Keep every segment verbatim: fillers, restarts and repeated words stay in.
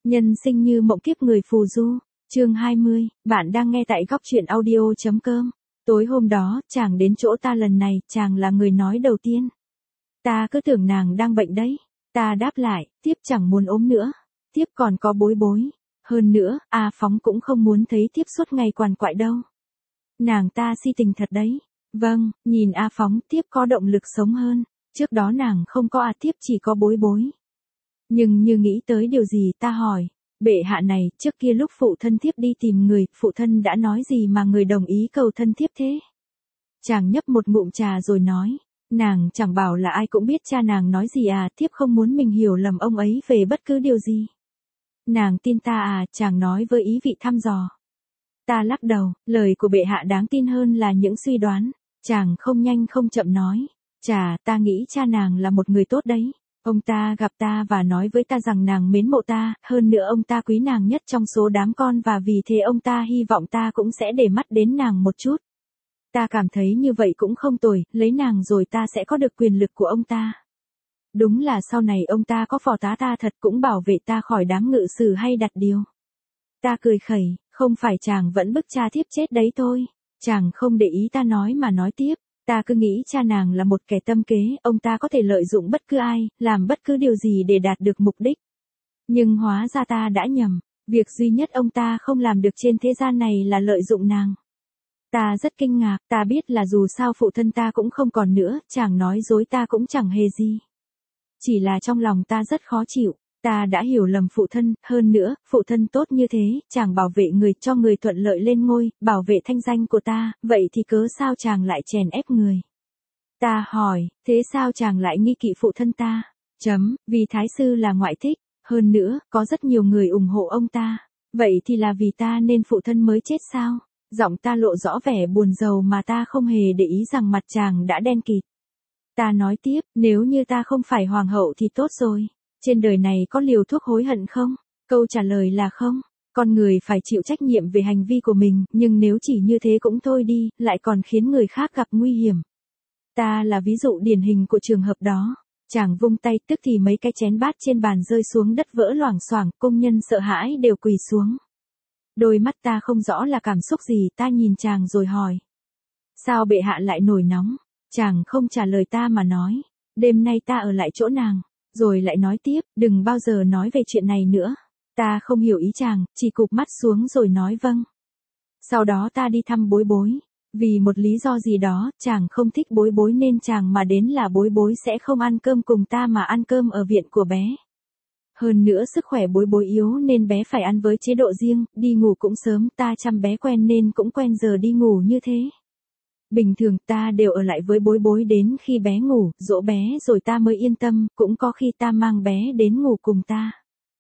Nhân sinh như mộng kiếp người phù du, chương hai mươi, bạn đang nghe tại góc truyện audio.com. Tối hôm đó, chàng đến chỗ ta lần này, chàng là người nói đầu tiên. Ta cứ tưởng nàng đang bệnh đấy. Ta đáp lại, tiếp chẳng muốn ốm nữa. Tiếp còn có bối bối. Hơn nữa, A Phóng cũng không muốn thấy tiếp suốt ngày quằn quại đâu. Nàng ta si tình thật đấy. Vâng, nhìn A Phóng tiếp có động lực sống hơn. Trước đó nàng không có A tiếp chỉ có bối bối. Nhưng như nghĩ tới điều gì ta hỏi, bệ hạ này, trước kia lúc phụ thân thiếp đi tìm người, phụ thân đã nói gì mà người đồng ý cầu thân thiếp thế? Chàng nhấp một ngụm trà rồi nói, nàng chẳng bảo là ai cũng biết cha nàng nói gì à, thiếp không muốn mình hiểu lầm ông ấy về bất cứ điều gì. Nàng tin ta à, chàng nói với ý vị thăm dò. Ta lắc đầu, lời của bệ hạ đáng tin hơn là những suy đoán. Chàng không nhanh không chậm nói, chà, ta nghĩ cha nàng là một người tốt đấy. Ông ta gặp ta và nói với ta rằng nàng mến mộ ta, hơn nữa ông ta quý nàng nhất trong số đám con và vì thế ông ta hy vọng ta cũng sẽ để mắt đến nàng một chút. Ta cảm thấy như vậy cũng không tồi, lấy nàng rồi ta sẽ có được quyền lực của ông ta. Đúng là sau này ông ta có phò tá ta thật cũng bảo vệ ta khỏi đám ngự sử hay đặt điều. Ta cười khẩy, không phải chàng vẫn bức cha thiếp chết đấy thôi. Chàng không để ý ta nói mà nói tiếp. Ta cứ nghĩ cha nàng là một kẻ tâm kế, ông ta có thể lợi dụng bất cứ ai, làm bất cứ điều gì để đạt được mục đích. Nhưng hóa ra ta đã nhầm, việc duy nhất ông ta không làm được trên thế gian này là lợi dụng nàng. Ta rất kinh ngạc, ta biết là dù sao phụ thân ta cũng không còn nữa, chàng nói dối ta cũng chẳng hề gì. Chỉ là trong lòng ta rất khó chịu. Ta đã hiểu lầm phụ thân, hơn nữa, phụ thân tốt như thế, chàng bảo vệ người cho người thuận lợi lên ngôi, bảo vệ thanh danh của ta, vậy thì cớ sao chàng lại chèn ép người? Ta hỏi, thế sao chàng lại nghi kỵ phụ thân ta? Chấm, vì thái sư là ngoại thích, hơn nữa, có rất nhiều người ủng hộ ông ta. Vậy thì là vì ta nên phụ thân mới chết sao? Giọng ta lộ rõ vẻ buồn rầu mà ta không hề để ý rằng mặt chàng đã đen kịt. Ta nói tiếp, nếu như ta không phải hoàng hậu thì tốt rồi. Trên đời này có liều thuốc hối hận không? Câu trả lời là không. Con người phải chịu trách nhiệm về hành vi của mình, nhưng nếu chỉ như thế cũng thôi đi, lại còn khiến người khác gặp nguy hiểm. Ta là ví dụ điển hình của trường hợp đó. Chàng vung tay tức thì mấy cái chén bát trên bàn rơi xuống đất vỡ loảng xoảng, công nhân sợ hãi đều quỳ xuống. Đôi mắt ta không rõ là cảm xúc gì, ta nhìn chàng rồi hỏi. Sao bệ hạ lại nổi nóng? Chàng không trả lời ta mà nói. Đêm nay ta ở lại chỗ nàng. Rồi lại nói tiếp, đừng bao giờ nói về chuyện này nữa. Ta không hiểu ý chàng, chỉ cụp mắt xuống rồi nói vâng. Sau đó ta đi thăm bối bối. Vì một lý do gì đó, chàng không thích bối bối nên chàng mà đến là bối bối sẽ không ăn cơm cùng ta mà ăn cơm ở viện của bé. Hơn nữa sức khỏe bối bối yếu nên bé phải ăn với chế độ riêng, đi ngủ cũng sớm, ta chăm bé quen nên cũng quen giờ đi ngủ như thế. Bình thường ta đều ở lại với bối bối đến khi bé ngủ, dỗ bé rồi ta mới yên tâm, cũng có khi ta mang bé đến ngủ cùng ta.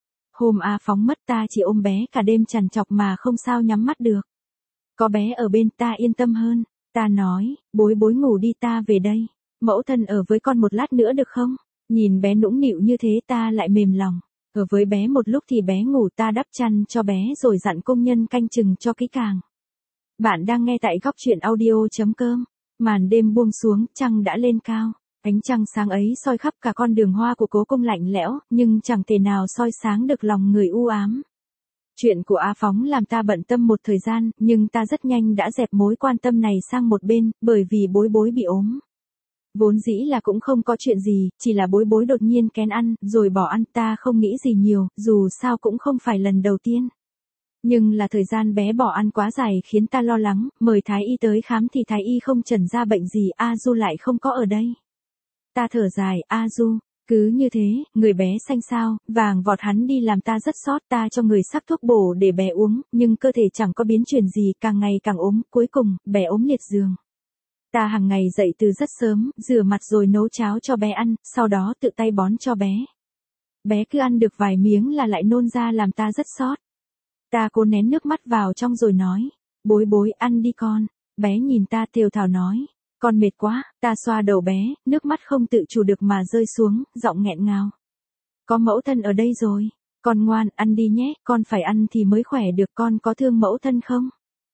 Hôm A Phóng mất ta chỉ ôm bé cả đêm trằn trọc mà không sao nhắm mắt được. Có bé ở bên ta yên tâm hơn, ta nói, bối bối ngủ đi ta về đây, mẫu thân ở với con một lát nữa được không? Nhìn bé nũng nịu như thế ta lại mềm lòng, ở với bé một lúc thì bé ngủ ta đắp chăn cho bé rồi dặn công nhân canh chừng cho kỹ càng. Bạn đang nghe tại góc truyện audio.com. Màn đêm buông xuống, trăng đã lên cao. Ánh trăng sáng ấy soi khắp cả con đường hoa của cố cung lạnh lẽo, nhưng chẳng thể nào soi sáng được lòng người u ám. Chuyện của A Phóng làm ta bận tâm một thời gian, nhưng ta rất nhanh đã dẹp mối quan tâm này sang một bên, bởi vì bối bối bị ốm. Vốn dĩ là cũng không có chuyện gì, chỉ là bối bối đột nhiên kén ăn, rồi bỏ ăn, ta không nghĩ gì nhiều, dù sao cũng không phải lần đầu tiên. Nhưng là thời gian bé bỏ ăn quá dài khiến ta lo lắng, mời thái y tới khám thì thái y không chẩn ra bệnh gì, A Du lại không có ở đây. Ta thở dài, A Du, cứ như thế, người bé xanh xao, vàng vọt hắn đi làm ta rất xót, ta cho người sắc thuốc bổ để bé uống, nhưng cơ thể chẳng có biến chuyển gì, càng ngày càng ốm, cuối cùng, bé ốm liệt giường. Ta hàng ngày dậy từ rất sớm, rửa mặt rồi nấu cháo cho bé ăn, sau đó tự tay bón cho bé. Bé cứ ăn được vài miếng là lại nôn ra làm ta rất xót. Ta cố nén nước mắt vào trong rồi nói, bối bối ăn đi con. Bé nhìn ta thều thào nói, con mệt quá, ta xoa đầu bé, nước mắt không tự chủ được mà rơi xuống, giọng nghẹn ngào. Có mẫu thân ở đây rồi, con ngoan, ăn đi nhé, con phải ăn thì mới khỏe được, con có thương mẫu thân không?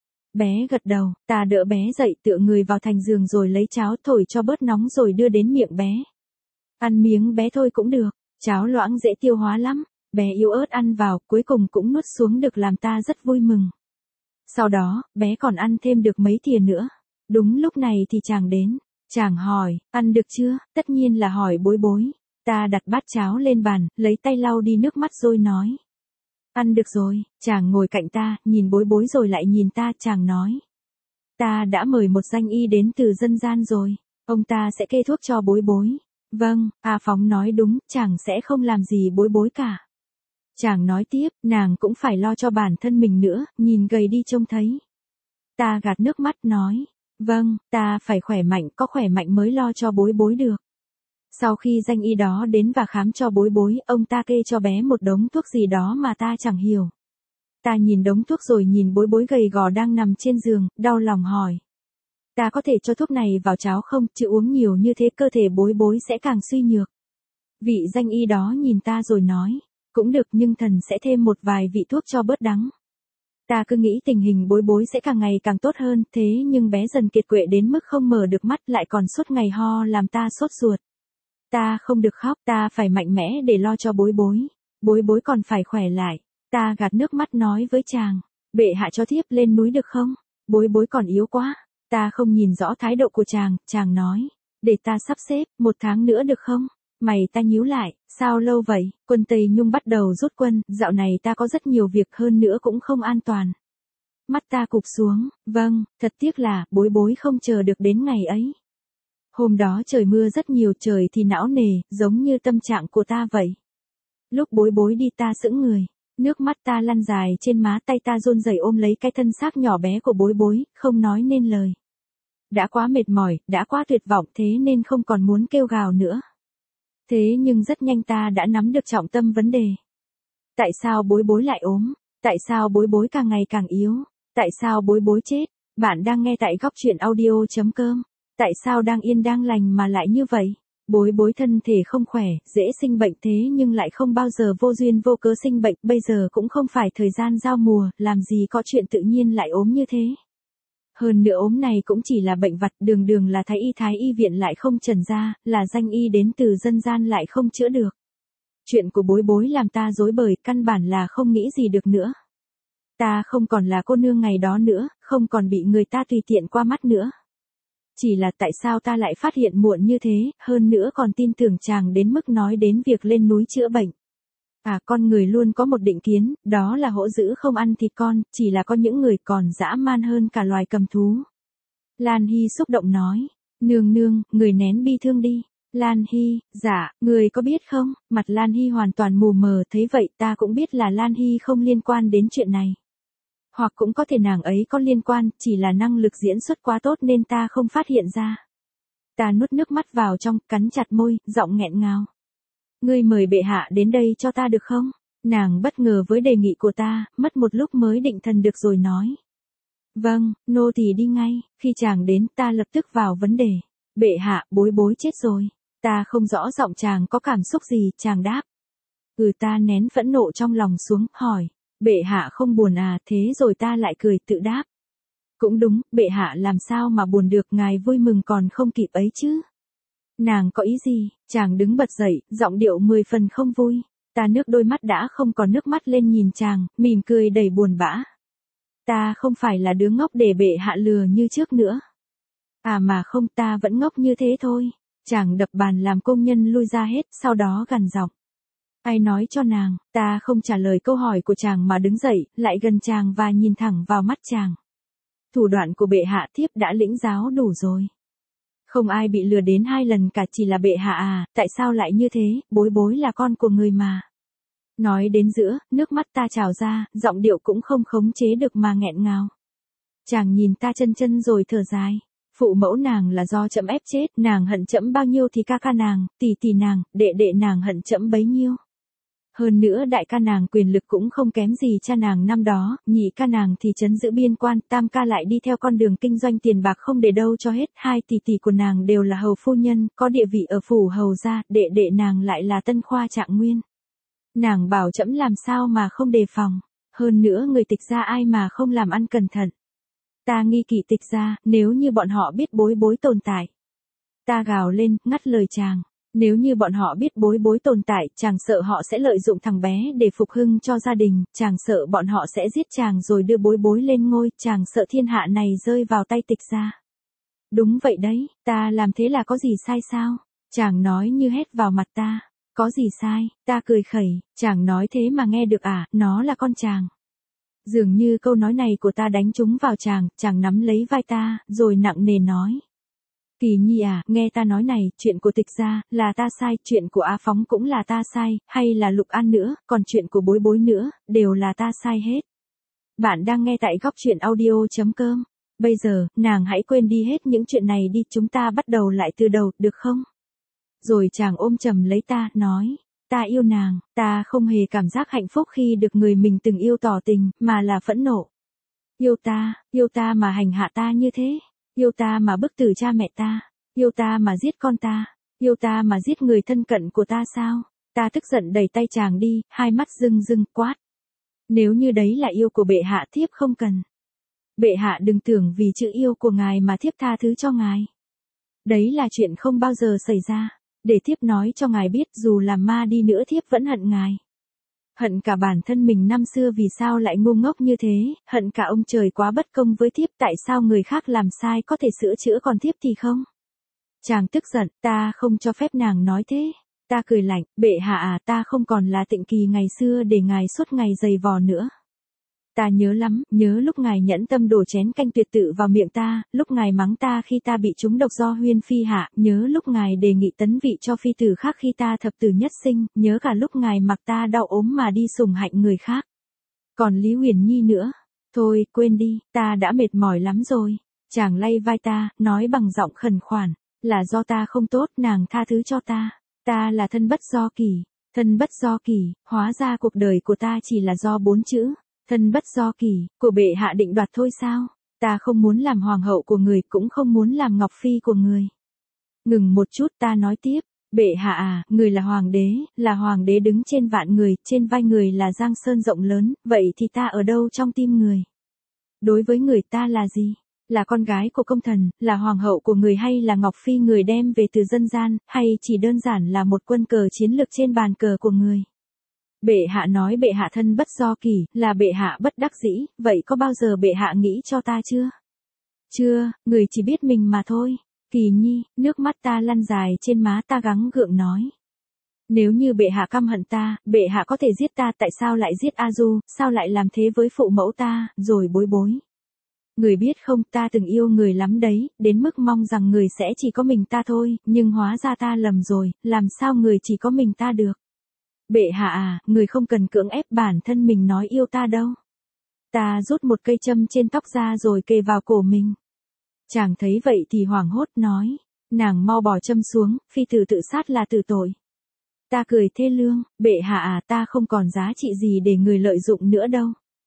Bé gật đầu, ta đỡ bé dậy tựa người vào thành giường rồi lấy cháo thổi cho bớt nóng rồi đưa đến miệng bé. Ăn miếng bé thôi cũng được, cháo loãng dễ tiêu hóa lắm. bé yếu ớt ăn vào, cuối cùng cũng nuốt xuống được làm ta rất vui mừng. Sau đó, bé còn ăn thêm được mấy thìa nữa. Đúng lúc này thì chàng đến. Chàng hỏi, ăn được chưa? Tất nhiên là hỏi Bối Bối. Ta đặt bát cháo lên bàn, lấy tay lau đi nước mắt rồi nói. Ăn được rồi. Chàng ngồi cạnh ta, nhìn Bối Bối rồi lại nhìn ta, chàng nói. Ta đã mời một danh y đến từ dân gian rồi. Ông ta sẽ kê thuốc cho Bối Bối. Vâng, A Phóng nói đúng, chàng sẽ không làm gì Bối Bối cả. Chàng nói tiếp, nàng cũng phải lo cho bản thân mình nữa, nhìn gầy đi trông thấy. Ta gạt nước mắt nói. Vâng, ta phải khỏe mạnh, có khỏe mạnh mới lo cho Bối Bối được. Sau khi danh y đó đến và khám cho Bối Bối, ông ta kê cho bé một đống thuốc gì đó mà ta chẳng hiểu. Ta nhìn đống thuốc rồi nhìn Bối Bối gầy gò đang nằm trên giường, đau lòng hỏi. Ta có thể cho thuốc này vào cháo không, chứ uống nhiều như thế cơ thể Bối Bối sẽ càng suy nhược. Vị danh y đó nhìn ta rồi nói. Cũng được nhưng thần sẽ thêm một vài vị thuốc cho bớt đắng. Ta cứ nghĩ tình hình Bối Bối sẽ càng ngày càng tốt hơn, thế nhưng bé dần kiệt quệ đến mức không mở được mắt lại còn suốt ngày ho làm ta sốt ruột. Ta không được khóc, ta phải mạnh mẽ để lo cho Bối Bối. Bối Bối còn phải khỏe lại. Ta gạt nước mắt nói với chàng. Bệ hạ cho thiếp lên núi được không? Bối Bối còn yếu quá. Ta không nhìn rõ thái độ của chàng, chàng nói. Để ta sắp xếp, một tháng nữa được không? Mày ta nhíu lại, sao lâu vậy? Quân Tây Nhung bắt đầu rút quân, dạo này ta có rất nhiều việc hơn nữa cũng không an toàn. Mắt ta cụp xuống, vâng, thật tiếc là, Bối Bối không chờ được đến ngày ấy. Hôm đó trời mưa rất nhiều, trời thì não nề, giống như tâm trạng của ta vậy. Lúc Bối Bối đi ta sững người, nước mắt ta lăn dài trên má, tay ta run rẩy ôm lấy cái thân xác nhỏ bé của Bối Bối, không nói nên lời. Đã quá mệt mỏi, đã quá tuyệt vọng thế nên không còn muốn kêu gào nữa. Thế nhưng rất nhanh ta đã nắm được trọng tâm vấn đề. Tại sao Bối Bối lại ốm? Tại sao Bối Bối càng ngày càng yếu? Tại sao Bối Bối chết? Bạn đang nghe tại góc truyện audio chấm com. Tại sao đang yên đang lành mà lại như vậy? Bối Bối thân thể không khỏe, dễ sinh bệnh thế nhưng lại không bao giờ vô duyên vô cớ sinh bệnh, bây giờ cũng không phải thời gian giao mùa, làm gì có chuyện tự nhiên lại ốm như thế. Hơn nữa ốm này cũng chỉ là bệnh vặt, đường đường là thái y thái y viện lại không trần ra, là danh y đến từ dân gian lại không chữa được. Chuyện của Bối Bối làm ta rối bời, căn bản là không nghĩ gì được nữa. Ta không còn là cô nương ngày đó nữa, không còn bị người ta tùy tiện qua mắt nữa. Chỉ là tại sao ta lại phát hiện muộn như thế, hơn nữa còn tin tưởng chàng đến mức nói đến việc lên núi chữa bệnh. À, con người luôn có một định kiến, đó là hổ dữ không ăn thịt con, chỉ là có những người còn dã man hơn cả loài cầm thú. Lan Hy xúc động nói, nương nương, người nén bi thương đi. Lan Hy, dạ, người có biết không, mặt Lan Hy hoàn toàn mù mờ, thấy vậy ta cũng biết là Lan Hy không liên quan đến chuyện này. Hoặc cũng có thể nàng ấy có liên quan, chỉ là năng lực diễn xuất quá tốt nên ta không phát hiện ra. Ta nuốt nước mắt vào trong, cắn chặt môi, giọng nghẹn ngào. Ngươi mời bệ hạ đến đây cho ta được không? Nàng bất ngờ với đề nghị của ta, mất một lúc mới định thần được rồi nói. Vâng, nô tỳ đi ngay. Khi chàng đến ta lập tức vào vấn đề. Bệ hạ, Bối Bối chết rồi. Ta không rõ giọng chàng có cảm xúc gì, chàng đáp. Ừ, ta nén phẫn nộ trong lòng xuống, hỏi. Bệ hạ không buồn à? Thế rồi ta lại cười tự đáp. Cũng đúng, bệ hạ làm sao mà buồn được, ngài vui mừng còn không kịp ấy chứ. Nàng có ý gì? Chàng đứng bật dậy, giọng điệu mười phần không vui. Ta nước đôi mắt đã không còn nước mắt lên nhìn chàng, mỉm cười đầy buồn bã. Ta không phải là đứa ngốc để bệ hạ lừa như trước nữa. À mà không, ta vẫn ngốc như thế thôi. Chàng đập bàn làm công nhân lui ra hết, sau đó gằn giọng. Ai nói cho nàng? Ta không trả lời câu hỏi của chàng mà đứng dậy, lại gần chàng và nhìn thẳng vào mắt chàng. Thủ đoạn của bệ hạ thiếp đã lĩnh giáo đủ rồi. Không ai bị lừa đến hai lần cả, chỉ là bệ hạ à, tại sao lại như thế, Bối Bối là con của người mà. Nói đến giữa, nước mắt ta trào ra, giọng điệu cũng không khống chế được mà nghẹn ngào. Chàng nhìn ta chân chân rồi thở dài. Phụ mẫu nàng là do trẫm ép chết, nàng hận trẫm bao nhiêu thì ca ca nàng, tỷ tỷ nàng, đệ đệ nàng hận trẫm bấy nhiêu. Hơn nữa đại ca nàng quyền lực cũng không kém gì cha nàng năm đó, nhị ca nàng thì trấn giữ biên quan, tam ca lại đi theo con đường kinh doanh tiền bạc không để đâu cho hết, hai tỷ tỷ của nàng đều là hầu phu nhân, có địa vị ở phủ hầu gia, đệ đệ nàng lại là tân khoa trạng nguyên. Nàng bảo trẫm làm sao mà không đề phòng, hơn nữa người Tịch gia ai mà không làm ăn cẩn thận. Ta nghi kỵ Tịch gia, nếu như bọn họ biết Bối Bối tồn tại. Ta gào lên, ngắt lời chàng. Nếu như bọn họ biết bối bối tồn tại, chàng sợ họ sẽ lợi dụng thằng bé để phục hưng cho gia đình, chàng sợ bọn họ sẽ giết chàng rồi đưa bối bối lên ngôi, chàng sợ thiên hạ này rơi vào tay Tịch gia. Đúng vậy đấy, ta làm thế là có gì sai sao? Chàng nói như hét vào mặt ta. Có gì sai? Ta cười khẩy, chàng nói thế mà nghe được à, nó là con chàng. Dường như câu nói này của ta đánh trúng vào chàng, chàng nắm lấy vai ta, rồi nặng nề nói. Kỳ Nhi à, nghe ta nói này, chuyện của Tịch gia, là ta sai, chuyện của A Phóng cũng là ta sai, hay là Lục An nữa, còn chuyện của bối bối nữa, đều là ta sai hết. Bạn đang nghe tại góc truyện audio.com. Bây giờ, nàng hãy quên đi hết những chuyện này đi, chúng ta bắt đầu lại từ đầu, được không? Rồi chàng ôm chầm lấy ta, nói, ta yêu nàng, ta không hề cảm giác hạnh phúc khi được người mình từng yêu tỏ tình, mà là phẫn nộ. Yêu ta, yêu ta mà hành hạ ta như thế, yêu ta mà bức tử cha mẹ ta, yêu ta mà giết con ta, yêu ta mà giết người thân cận của ta sao? Ta tức giận đẩy tay chàng đi, hai mắt rưng rưng quát. Nếu như đấy là yêu của bệ hạ, thiếp không cần. Bệ hạ đừng tưởng vì chữ yêu của ngài mà thiếp tha thứ cho ngài. Đấy là chuyện không bao giờ xảy ra. Để thiếp nói cho ngài biết, dù làm ma đi nữa thiếp vẫn hận ngài. Hận cả bản thân mình năm xưa vì sao lại ngu ngốc như thế, hận cả ông trời quá bất công với thiếp, tại sao người khác làm sai có thể sửa chữa còn thiếp thì không. Chàng tức giận, ta không cho phép nàng nói thế. Ta cười lạnh, bệ hạ à, ta không còn là Tịnh Kỳ ngày xưa để ngài suốt ngày giày vò nữa. Ta nhớ lắm, nhớ lúc ngài nhẫn tâm đổ chén canh tuyệt tự vào miệng ta, lúc ngài mắng ta khi ta bị trúng độc do Huyên Phi hạ, nhớ lúc ngài đề nghị tấn vị cho phi tử khác khi ta thập tử nhất sinh, nhớ cả lúc ngài mặc ta đau ốm mà đi sủng hạnh người khác. Còn Lý Huyền Nhi nữa, thôi, quên đi, ta đã mệt mỏi lắm rồi. Chàng lay vai ta, nói bằng giọng khẩn khoản, là do ta không tốt, nàng tha thứ cho ta. Ta là thân bất do kỳ, thân bất do kỳ, hóa ra cuộc đời của ta chỉ là do bốn chữ. Thân bất do kỳ, của bệ hạ định đoạt thôi sao? Ta không muốn làm hoàng hậu của người, cũng không muốn làm ngọc phi của người. Ngừng một chút, ta nói tiếp, bệ hạ à, người là hoàng đế, là hoàng đế đứng trên vạn người, trên vai người là giang sơn rộng lớn, vậy thì ta ở đâu trong tim người? Đối với người ta là gì? Là con gái của công thần, là hoàng hậu của người hay là ngọc phi người đem về từ dân gian, hay chỉ đơn giản là một quân cờ chiến lược trên bàn cờ của người? Bệ hạ nói bệ hạ thân bất do kỳ, là bệ hạ bất đắc dĩ, vậy có bao giờ bệ hạ nghĩ cho ta chưa? Chưa, người chỉ biết mình mà thôi. Kỳ Nhi, nước mắt ta lăn dài trên má, ta gắng gượng nói. Nếu như bệ hạ căm hận ta, bệ hạ có thể giết ta, tại sao lại giết A Du, sao lại làm thế với phụ mẫu ta, rồi bối bối. Người biết không, ta từng yêu người lắm đấy, đến mức mong rằng người sẽ chỉ có mình ta thôi, nhưng hóa ra ta lầm rồi, làm sao người chỉ có mình ta được. Bệ hạ à, người không cần cưỡng ép bản thân mình nói yêu ta đâu. Ta rút một cây châm trên tóc ra rồi kề vào cổ mình. Chàng thấy vậy thì hoảng hốt nói, nàng mau bỏ châm xuống, phi tử tự sát là tử tội. Ta cười thê lương, bệ hạ à, ta không còn giá trị gì để người lợi dụng nữa đâu.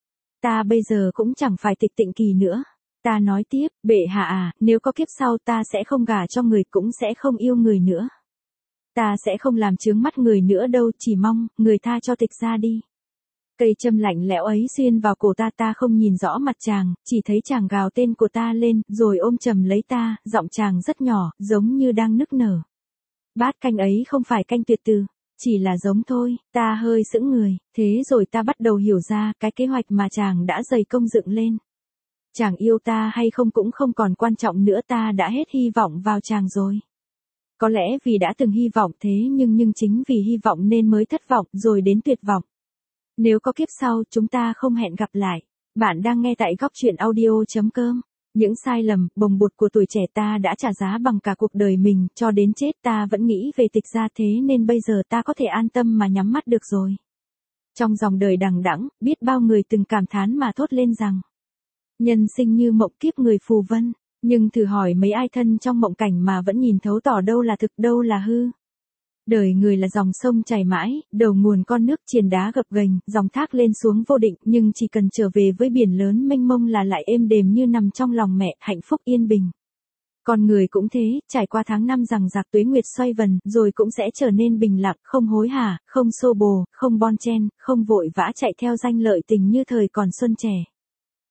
Ta bây giờ cũng chẳng phải Tịch Tịnh Kỳ nữa. Ta nói tiếp, bệ hạ à, nếu có kiếp sau ta sẽ không gả cho người, cũng sẽ không yêu người nữa. Ta sẽ không làm chướng mắt người nữa đâu, chỉ mong, người tha cho Tịch gia đi. Cây châm lạnh lẽo ấy xuyên vào cổ ta, ta không nhìn rõ mặt chàng, chỉ thấy chàng gào tên của ta lên, rồi ôm chầm lấy ta, giọng chàng rất nhỏ, giống như đang nức nở. Bát canh ấy không phải canh tuyệt từ, chỉ là giống thôi, ta hơi sững người, thế rồi ta bắt đầu hiểu ra cái kế hoạch mà chàng đã dày công dựng lên. Chàng yêu ta hay không cũng không còn quan trọng nữa, ta đã hết hy vọng vào chàng rồi. Có lẽ vì đã từng hy vọng thế nhưng nhưng chính vì hy vọng nên mới thất vọng rồi đến tuyệt vọng. Nếu có kiếp sau chúng ta không hẹn gặp lại. Bạn đang nghe tại góc truyện audio.com. Những sai lầm, bồng bột của tuổi trẻ ta đã trả giá bằng cả cuộc đời mình, cho đến chết ta vẫn nghĩ về Tịch gia, thế nên bây giờ ta có thể an tâm mà nhắm mắt được rồi. Trong dòng đời đằng đẵng, biết bao người từng cảm thán mà thốt lên rằng nhân sinh như mộng kiếp người phù vân. Nhưng thử hỏi mấy ai thân trong mộng cảnh mà vẫn nhìn thấu tỏ đâu là thực, đâu là hư. Đời người là dòng sông chảy mãi, đầu nguồn con nước triền đá gập ghềnh, dòng thác lên xuống vô định, nhưng chỉ cần trở về với biển lớn mênh mông là lại êm đềm như nằm trong lòng mẹ, hạnh phúc yên bình. Con người cũng thế, trải qua tháng năm rằng rạc tuế nguyệt xoay vần, rồi cũng sẽ trở nên bình lặng, không hối hả, không xô bồ, không bon chen, không vội vã chạy theo danh lợi tình như thời còn xuân trẻ.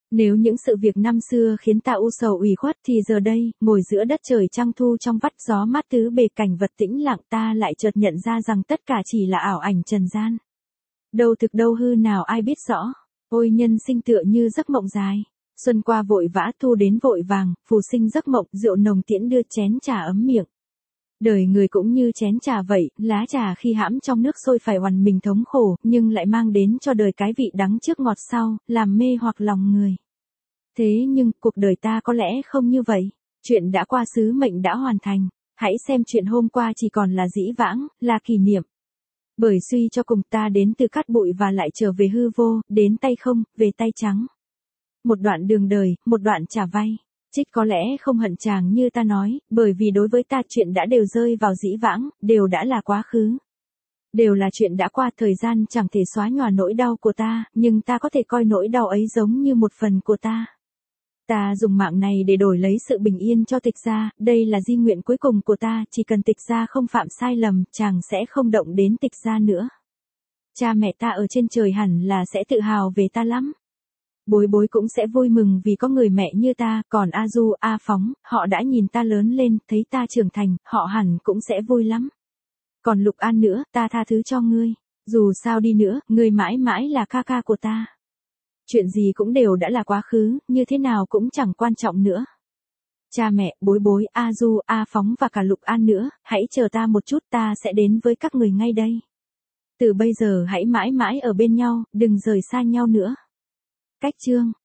Nếu những sự việc năm xưa khiến ta u sầu ủy khuất thì giờ đây, ngồi giữa đất trời trăng thu trong vắt gió mát tứ bề cảnh vật tĩnh lặng ta lại chợt nhận ra rằng tất cả chỉ là ảo ảnh trần gian. Đâu thực đâu hư nào ai biết rõ. Ôi nhân sinh tựa như giấc mộng dài. Xuân qua vội vã thu đến vội vàng, phù sinh giấc mộng rượu nồng tiễn đưa chén trà ấm miệng. Đời người cũng như chén trà vậy, lá trà khi hãm trong nước sôi phải oằn mình thống khổ, nhưng lại mang đến cho đời cái vị đắng trước ngọt sau, làm mê hoặc lòng người. Thế nhưng, cuộc đời ta có lẽ không như vậy. Chuyện đã qua sứ mệnh đã hoàn thành. Hãy xem chuyện hôm qua chỉ còn là dĩ vãng, là kỷ niệm. Bởi suy cho cùng ta đến từ cát bụi và lại trở về hư vô, đến tay không, về tay trắng. Một đoạn đường đời, một đoạn trả vay. Trích có lẽ không hận chàng như ta nói, bởi vì đối với ta chuyện đã đều rơi vào dĩ vãng, đều đã là quá khứ. Đều là chuyện đã qua, thời gian chẳng thể xóa nhòa nỗi đau của ta, nhưng ta có thể coi nỗi đau ấy giống như một phần của ta. Ta dùng mạng này để đổi lấy sự bình yên cho Tịch gia, đây là di nguyện cuối cùng của ta, chỉ cần Tịch gia không phạm sai lầm, chàng sẽ không động đến Tịch gia nữa. Cha mẹ ta ở trên trời hẳn là sẽ tự hào về ta lắm. Bối bối cũng sẽ vui mừng vì có người mẹ như ta, còn A Du, A Phóng, họ đã nhìn ta lớn lên, thấy ta trưởng thành, họ hẳn cũng sẽ vui lắm. Còn Lục An nữa, ta tha thứ cho ngươi. Dù sao đi nữa, ngươi mãi mãi là ca ca của ta. Chuyện gì cũng đều đã là quá khứ, như thế nào cũng chẳng quan trọng nữa. Cha mẹ, bối bối, A Du, A Phóng và cả Lục An nữa, hãy chờ ta một chút, ta sẽ đến với các người ngay đây. Từ bây giờ hãy mãi mãi ở bên nhau, đừng rời xa nhau nữa. Cách chương